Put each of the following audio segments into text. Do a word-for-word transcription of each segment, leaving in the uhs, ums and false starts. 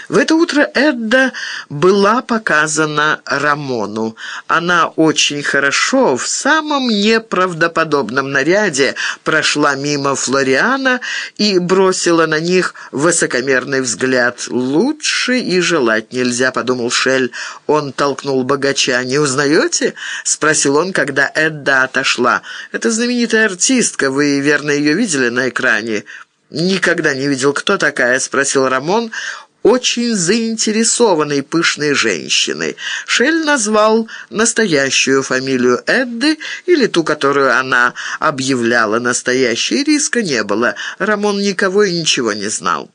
В это утро Эдда была показана Рамону. Она очень хорошо, в самом неправдоподобном наряде прошла мимо Флориана и бросила на них высокомерный взгляд. «Лучше и желать нельзя», — подумал Шель. Он толкнул богача. «Не узнаете?» — спросил он, когда Эдда отошла. «Это знаменитая артистка. Вы, верно, ее видели на экране?» «Никогда не видел. Кто такая?» — спросил Рамон, очень заинтересованной пышной женщиной. Шель назвал настоящую фамилию Эдды или ту, которую она объявляла настоящей. Риска не было. Рамон никого и ничего не знал.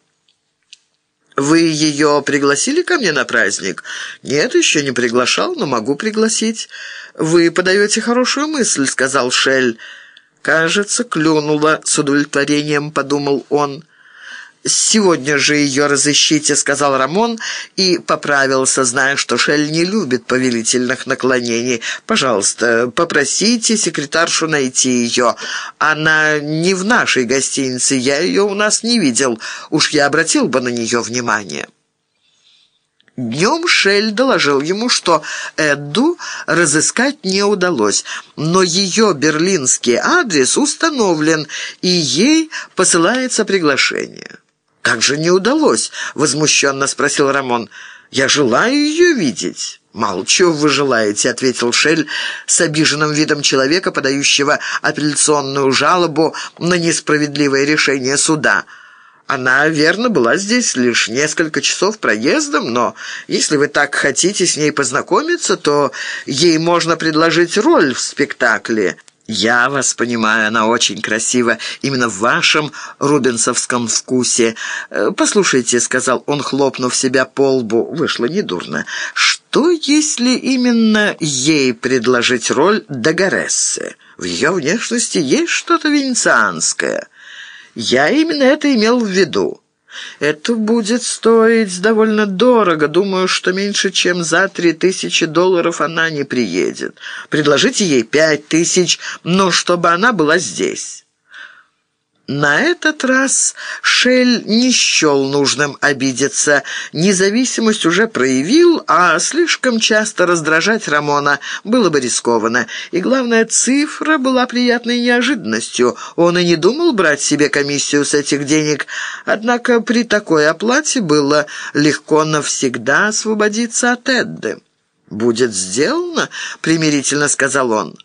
«Вы ее пригласили ко мне на праздник?» «Нет, еще не приглашал, но могу пригласить». «Вы подаете хорошую мысль», — сказал Шель. «Кажется, клюнула», — с удовлетворением подумал он. «Сегодня же ее разыщите», — сказал Рамон и поправился, зная, что Шель не любит повелительных наклонений. «Пожалуйста, попросите секретаршу найти ее. Она не в нашей гостинице, я ее у нас не видел. Уж я обратил бы на нее внимание». Днем Шель доложил ему, что Эдду разыскать не удалось, но ее берлинский адрес установлен, и ей посылается приглашение. «Как же не удалось?» — возмущенно спросил Рамон. «Я желаю ее видеть». «Мало чего вы желаете», — ответил Шель с обиженным видом человека, подающего апелляционную жалобу на несправедливое решение суда. «Она, верно, была здесь лишь несколько часов проездом, но если вы так хотите с ней познакомиться, то ей можно предложить роль в спектакле». «Я вас понимаю, она очень красива, именно в вашем рубенсовском вкусе. Послушайте», — сказал он, хлопнув себя по лбу, — вышло недурно. «Что, если именно ей предложить роль Дагарессы? В ее внешности есть что-то венецианское». «Я именно это имел в виду». «Это будет стоить довольно дорого. Думаю, что меньше чем за три тысячи долларов она не приедет. Предложите ей пять тысяч, но чтобы она была здесь». На этот раз Шель не счел нужным обидеться. Независимость уже проявил, а слишком часто раздражать Рамона было бы рискованно. И главное, цифра была приятной неожиданностью. Он и не думал брать себе комиссию с этих денег. Однако при такой оплате было легко навсегда освободиться от Эдды. «Будет сделано», — примирительно сказал он.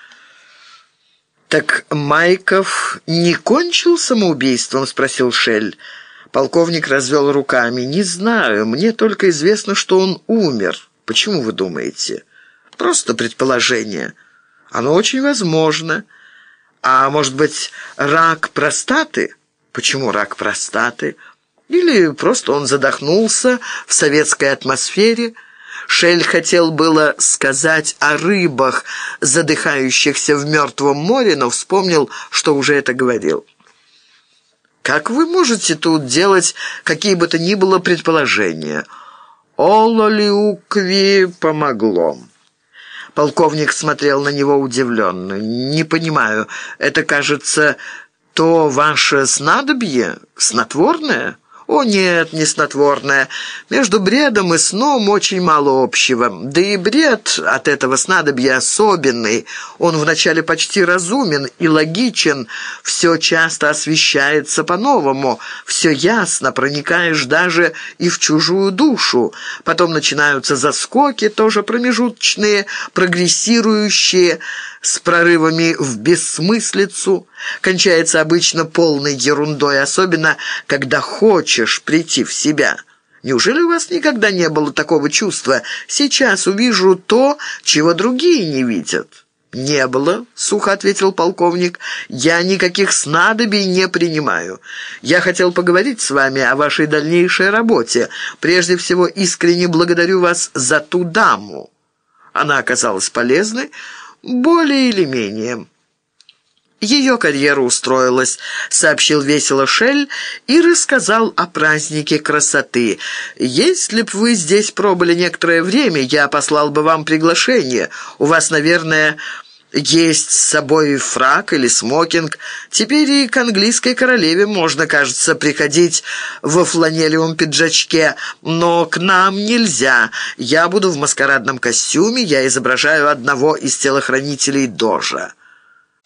«Так Майков не кончил самоубийством?» — спросил Шель. Полковник развел руками. «Не знаю, мне только известно, что он умер. Почему вы думаете?» «Просто предположение. Оно очень возможно. А может быть, рак простаты?» «Почему рак простаты?» «Или просто он задохнулся в советской атмосфере?» Шель хотел было сказать о рыбах, задыхающихся в Мертвом море, но вспомнил, что уже это говорил. «Как вы можете тут делать какие бы то ни было предположения?» «Ололиукви помогло». Полковник смотрел на него удивленно. «Не понимаю, это, кажется, то ваше снадобье, снотворное?» «О, нет, не снотворное. Между бредом и сном очень мало общего. Да и бред от этого снадобья особенный. Он вначале почти разумен и логичен. Все часто освещается по-новому. Все ясно, проникаешь даже и в чужую душу. Потом начинаются заскоки, тоже промежуточные, прогрессирующие, с прорывами в бессмыслицу. Кончается обычно полной ерундой, особенно когда хочешь прийти в себя. Неужели у вас никогда не было такого чувства? Сейчас увижу то, чего другие не видят». «Не было», — сухо ответил полковник. «Я никаких снадобий не принимаю. Я хотел поговорить с вами о вашей дальнейшей работе. Прежде всего, искренне благодарю вас за ту даму. Она оказалась полезной, более или менее». «Ее карьера устроилась», — сообщил весело Шель и рассказал о празднике красоты. «Если б вы здесь пробыли некоторое время, я послал бы вам приглашение. У вас, наверное, есть с собой фрак или смокинг. Теперь и к английской королеве можно, кажется, приходить во фланелевом пиджачке, но к нам нельзя. Я буду в маскарадном костюме, я изображаю одного из телохранителей Дожа».